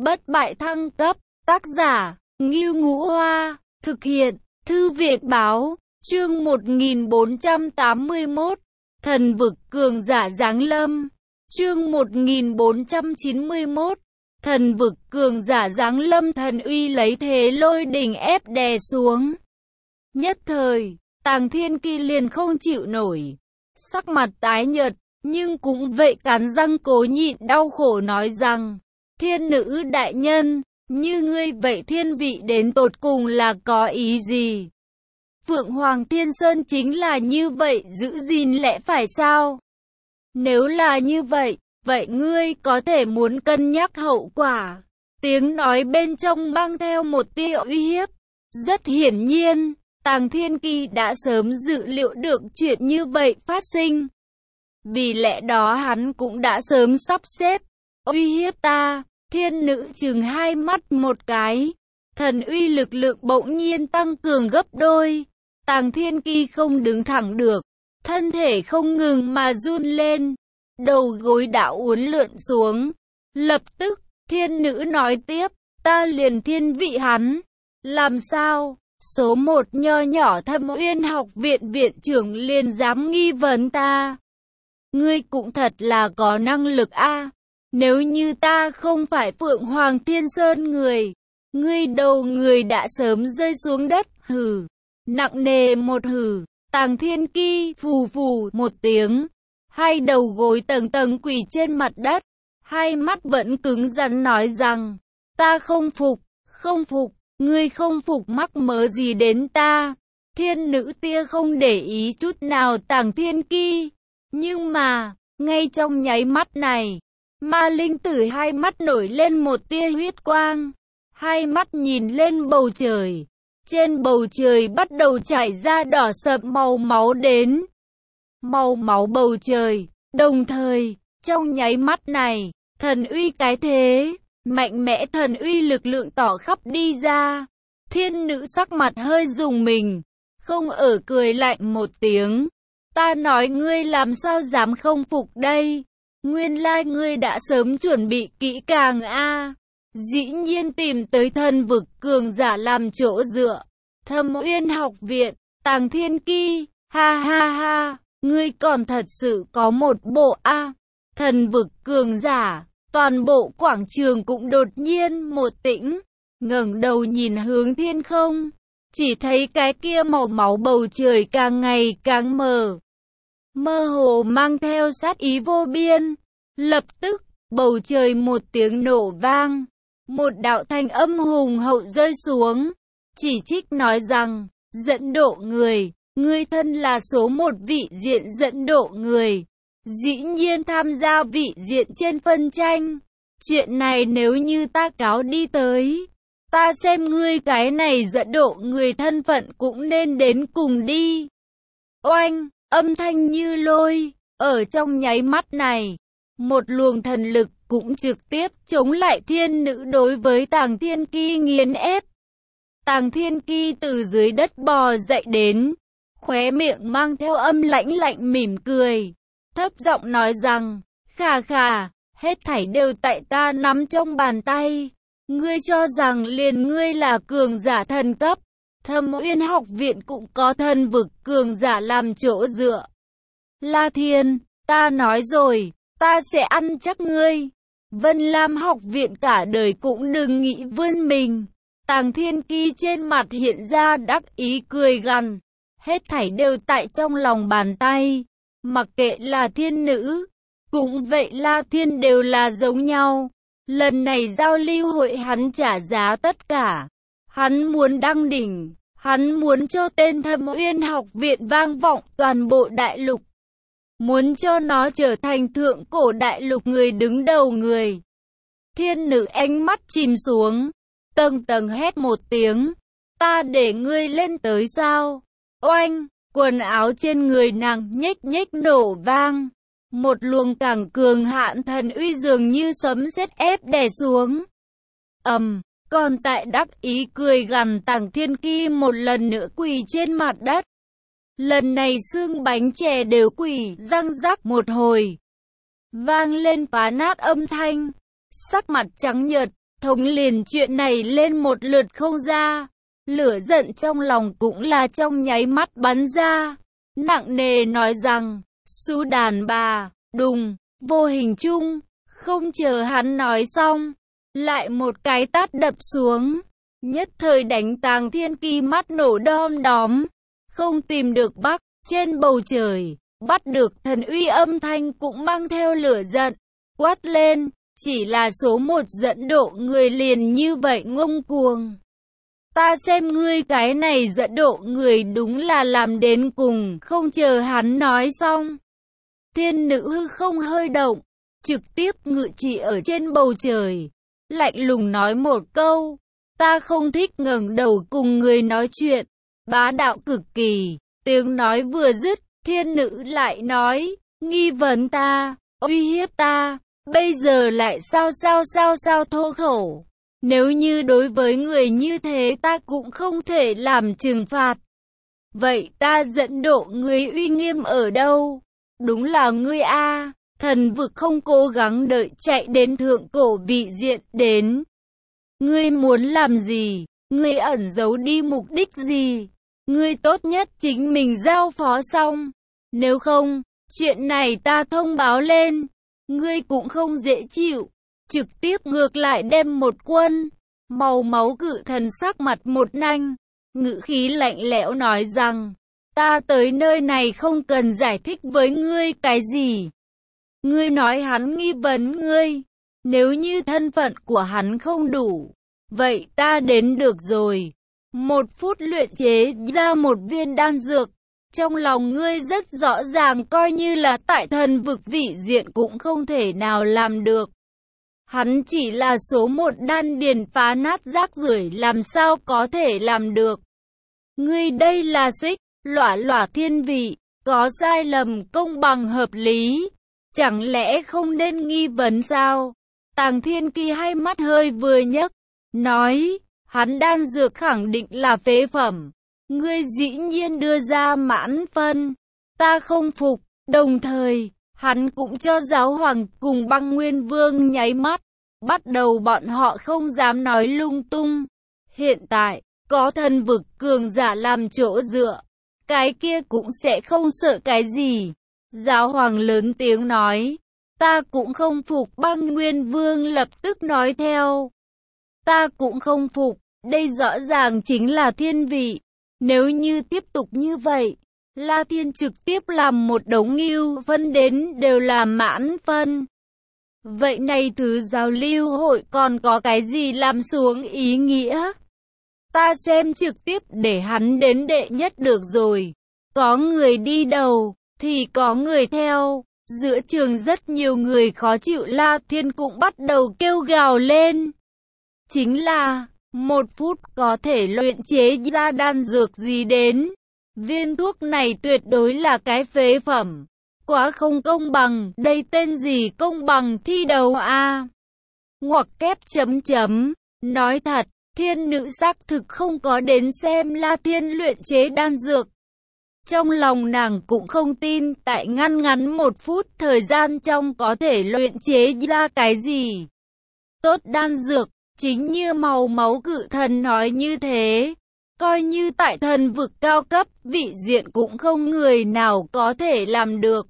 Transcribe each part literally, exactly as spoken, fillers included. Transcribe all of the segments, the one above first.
bất bại thăng cấp, tác giả, Ngưu Ngũ Hoa, thực hiện, Thư viện Báo, chương một nghìn bốn trăm tám mươi mốt, thần vực cường giả giáng lâm, chương một nghìn bốn trăm chín mươi mốt, thần vực cường giả giáng lâm. Thần uy lấy thế lôi đình ép đè xuống. Nhất thời, Tàng Thiên Kỳ liền không chịu nổi, sắc mặt tái nhợt, nhưng cũng vậy cắn răng cố nhịn đau khổ nói rằng, thiên nữ đại nhân, như ngươi vậy thiên vị đến tột cùng là có ý gì? Phượng Hoàng Thiên Sơn chính là như vậy, giữ gìn lẽ phải sao? Nếu là như vậy, vậy ngươi có thể muốn cân nhắc hậu quả. Tiếng nói bên trong mang theo một tia uy hiếp. Rất hiển nhiên, Tàng Thiên Kỳ đã sớm dự liệu được chuyện như vậy phát sinh. Vì lẽ đó hắn cũng đã sớm sắp xếp, uy hiếp ta. Thiên nữ chừng hai mắt một cái, thần uy lực lượng bỗng nhiên tăng cường gấp đôi. Tàng Thiên Kỳ không đứng thẳng được, thân thể không ngừng mà run lên, đầu gối đã uốn lượn xuống. Lập tức, thiên nữ nói tiếp, ta liền thiên vị hắn. Làm sao? Số một nho nhỏ Thâm Uyên học viện viện trưởng liền dám nghi vấn ta. Ngươi cũng thật là có năng lực a. Nếu như ta không phải Phượng Hoàng Thiên Sơn người, ngươi đầu người đã sớm rơi xuống đất. Hừ, nặng nề một hừ. Tàng Thiên Kỳ phù phù một tiếng, hai đầu gối tầng tầng quỳ trên mặt đất, hai mắt vẫn cứng rắn nói rằng, ta không phục, không phục, ngươi không phục mắc mớ gì đến ta. Thiên nữ tia không để ý chút nào Tàng Thiên Kỳ, nhưng mà, ngay trong nháy mắt này, Ma Linh Tử hai mắt nổi lên một tia huyết quang, hai mắt nhìn lên bầu trời. Trên bầu trời bắt đầu chảy ra đỏ sậm màu máu đến. Màu máu bầu trời, đồng thời, trong nháy mắt này, thần uy cái thế, mạnh mẽ thần uy lực lượng tỏ khắp đi ra. Thiên nữ sắc mặt hơi rùng mình, không ở cười lạnh một tiếng. Ta nói ngươi làm sao dám không phục đây? Nguyên lai ngươi đã sớm chuẩn bị kỹ càng a. Dĩ nhiên tìm tới thần vực cường giả làm chỗ dựa. Thâm Uyên học viện, Tàng Thiên Kỳ, ha ha ha, ngươi còn thật sự có một bộ a. Thần vực cường giả, toàn bộ quảng trường cũng đột nhiên một tĩnh, ngẩng đầu nhìn hướng thiên không, chỉ thấy cái kia màu máu bầu trời càng ngày càng mờ, mơ hồ mang theo sát ý vô biên. Lập tức, bầu trời một tiếng nổ vang, một đạo thanh âm hùng hậu rơi xuống, chỉ trích nói rằng, dẫn độ người, ngươi thân là số một vị diện dẫn độ người, dĩ nhiên tham gia vị diện trên phân tranh. Chuyện này nếu như ta cáo đi tới, ta xem ngươi cái này dẫn độ người thân phận cũng nên đến cùng đi. Oanh, âm thanh như lôi, ở trong nháy mắt này, một luồng thần lực cũng trực tiếp chống lại thiên nữ đối với Tàng Thiên Kỳ nghiền ép. Tàng Thiên Kỳ từ dưới đất bò dậy đến, khóe miệng mang theo âm lãnh lạnh mỉm cười, thấp giọng nói rằng, khà khà, hết thảy đều tại ta nắm trong bàn tay. Ngươi cho rằng liền ngươi là cường giả thần cấp, Thâm Uyên học viện cũng có thần vực cường giả làm chỗ dựa. La Thiên, ta nói rồi, ta sẽ ăn chắc ngươi. Vân Lam học viện cả đời cũng đừng nghĩ vươn mình. Tàng Thiên Kỳ trên mặt hiện ra đắc ý cười gằn, hết thảy đều tại trong lòng bàn tay. Mặc kệ là thiên nữ, cũng vậy La Thiên đều là giống nhau. Lần này giao lưu hội hắn trả giá tất cả. Hắn muốn đăng đỉnh, hắn muốn cho tên Thâm Uyên học viện vang vọng toàn bộ đại lục. Muốn cho nó trở thành thượng cổ đại lục người đứng đầu người. Thiên nữ ánh mắt chìm xuống, tầng tầng hét một tiếng, ta để ngươi lên tới sao? Oanh, quần áo trên người nàng nhếch nhếch nổ vang, một luồng càng cường hạn thần uy dường như sấm sét ép đè xuống. Ầm, um, còn tại đắc ý cười gằn Tàng Thiên Kỳ một lần nữa quỳ trên mặt đất. Lần này xương bánh chè đều quỳ răng rắc một hồi, vang lên phá nát âm thanh, sắc mặt trắng nhợt. thống liền chuyện này lên một lượt không ra. Lửa giận trong lòng cũng là trong nháy mắt bắn ra. Nặng nề nói rằng, Su đàn bà, đùng, vô hình chung, không chờ hắn nói xong. Lại một cái tát đập xuống. Nhất thời đánh Tàng Thiên Kỳ mắt nổ đom đóm. Không tìm được Bắc, trên bầu trời, bắt được thần uy âm thanh cũng mang theo lửa giận. Quát lên, chỉ là số một dẫn độ người liền như vậy ngông cuồng. Ta xem ngươi cái này dẫn độ người đúng là làm đến cùng, không chờ hắn nói xong. Thiên nữ hư không hơi động, trực tiếp ngự trị ở trên bầu trời. Lạnh lùng nói một câu, ta không thích ngẩng đầu cùng người nói chuyện, bá đạo cực kỳ. Tiếng nói vừa dứt, thiên nữ lại nói, nghi vấn ta, uy hiếp ta, bây giờ lại sao sao sao sao thô khẩu. Nếu như đối với người như thế ta cũng không thể làm trừng phạt. Vậy ta dẫn độ người uy nghiêm ở đâu? Đúng là ngươi a, thần vực không cố gắng đợi chạy đến thượng cổ vị diện đến. Ngươi muốn làm gì? Ngươi ẩn giấu đi mục đích gì? Ngươi tốt nhất chính mình giao phó xong. Nếu không, chuyện này ta thông báo lên. Ngươi cũng không dễ chịu. Trực tiếp ngược lại đem một quân. Màu máu cự thần sắc mặt một nanh. Ngữ khí lạnh lẽo nói rằng, ta tới nơi này không cần giải thích với ngươi cái gì. Ngươi nói hắn nghi vấn ngươi. Nếu như thân phận của hắn không đủ, vậy ta đến được rồi. Một phút luyện chế ra một viên đan dược. Trong lòng ngươi rất rõ ràng coi như là tại thần vực vị diện cũng không thể nào làm được. Hắn chỉ là số một đan điền phá nát rác rưởi làm sao có thể làm được. Ngươi đây là xích, lỏa lỏa thiên vị, có sai lầm công bằng hợp lý. Chẳng lẽ không nên nghi vấn sao? Tàng Thiên Kỳ hai mắt hơi vừa nhấc, nói, hắn đan dược khẳng định là phế phẩm. Ngươi dĩ nhiên đưa ra mãn phân. Ta không phục. Đồng thời, hắn cũng cho giáo hoàng cùng Băng Nguyên Vương nháy mắt. Bắt đầu bọn họ không dám nói lung tung. Hiện tại, có thần vực cường giả làm chỗ dựa. Cái kia cũng sẽ không sợ cái gì. Giáo hoàng lớn tiếng nói. Ta cũng không phục. Băng Nguyên Vương lập tức nói theo. Ta cũng không phục. Đây rõ ràng chính là thiên vị. Nếu như tiếp tục như vậy, La Thiên trực tiếp làm một đống ngưu phân đến đều là mãn phân. Vậy này thứ giao lưu hội còn có cái gì làm xuống ý nghĩa? Ta xem trực tiếp để hắn đến đệ nhất được rồi. Có người đi đầu, thì có người theo. Giữa trường rất nhiều người khó chịu, La Thiên cũng bắt đầu kêu gào lên. Chính là, một phút có thể luyện chế ra đan dược gì đến. Viên thuốc này tuyệt đối là cái phế phẩm. Quá không công bằng, đây tên gì công bằng thi đấu a? Ngoặc kép chấm chấm, nói thật, thiên nữ xác thực không có đến xem La Thiên luyện chế đan dược. Trong lòng nàng cũng không tin tại ngăn ngắn một phút thời gian trong có thể luyện chế ra cái gì. Tốt đan dược, chính như màu máu cự thần nói như thế. Coi như tại thần vực cao cấp, vị diện cũng không người nào có thể làm được.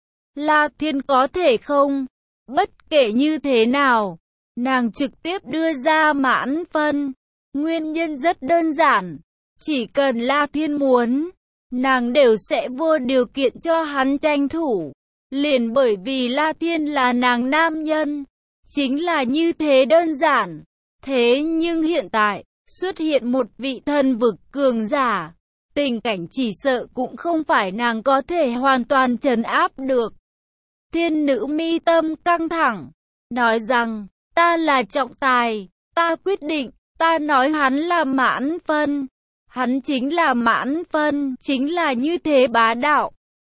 La Thiên có thể không? Bất kể như thế nào, nàng trực tiếp đưa ra mãn phân. Nguyên nhân rất đơn giản. Chỉ cần La Thiên muốn, nàng đều sẽ vô điều kiện cho hắn tranh thủ. Liền bởi vì La Thiên là nàng nam nhân. Chính là như thế đơn giản. Thế nhưng hiện tại, xuất hiện một vị thần vực cường giả. Tình cảnh chỉ sợ cũng không phải nàng có thể hoàn toàn trấn áp được. Thiên nữ mi tâm căng thẳng, nói rằng, ta là trọng tài, ta quyết định, ta nói hắn là mãn phân. Hắn chính là mãn phân, chính là như thế bá đạo.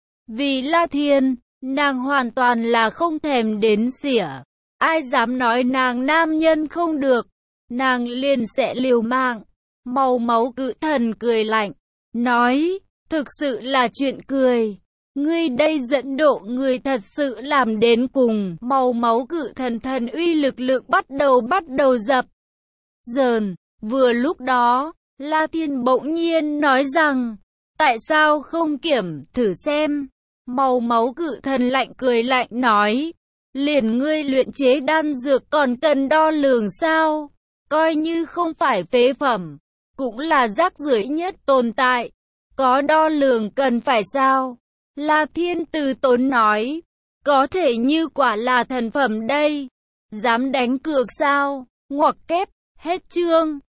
Vì La Thiên, nàng hoàn toàn là không thèm đến xỉa. Ai dám nói nàng nam nhân không được, nàng liền sẽ liều mạng. Màu máu cự thần cười lạnh, nói, thực sự là chuyện cười. Ngươi đây dẫn độ người thật sự làm đến cùng. Màu máu cự thần thần uy lực lượng bắt đầu bắt đầu dập dờn. Vừa lúc đó, La Thiên bỗng nhiên nói rằng, tại sao không kiểm thử xem? Màu máu cự thần lạnh cười lạnh nói, liền ngươi luyện chế đan dược còn cần đo lường sao? Coi như không phải phế phẩm, cũng là rác rưởi nhất tồn tại. Có đo lường cần phải sao? La Thiên từ tốn nói, có thể như quả là thần phẩm đây. Dám đánh cược sao? Ngoặc kép, hết chương.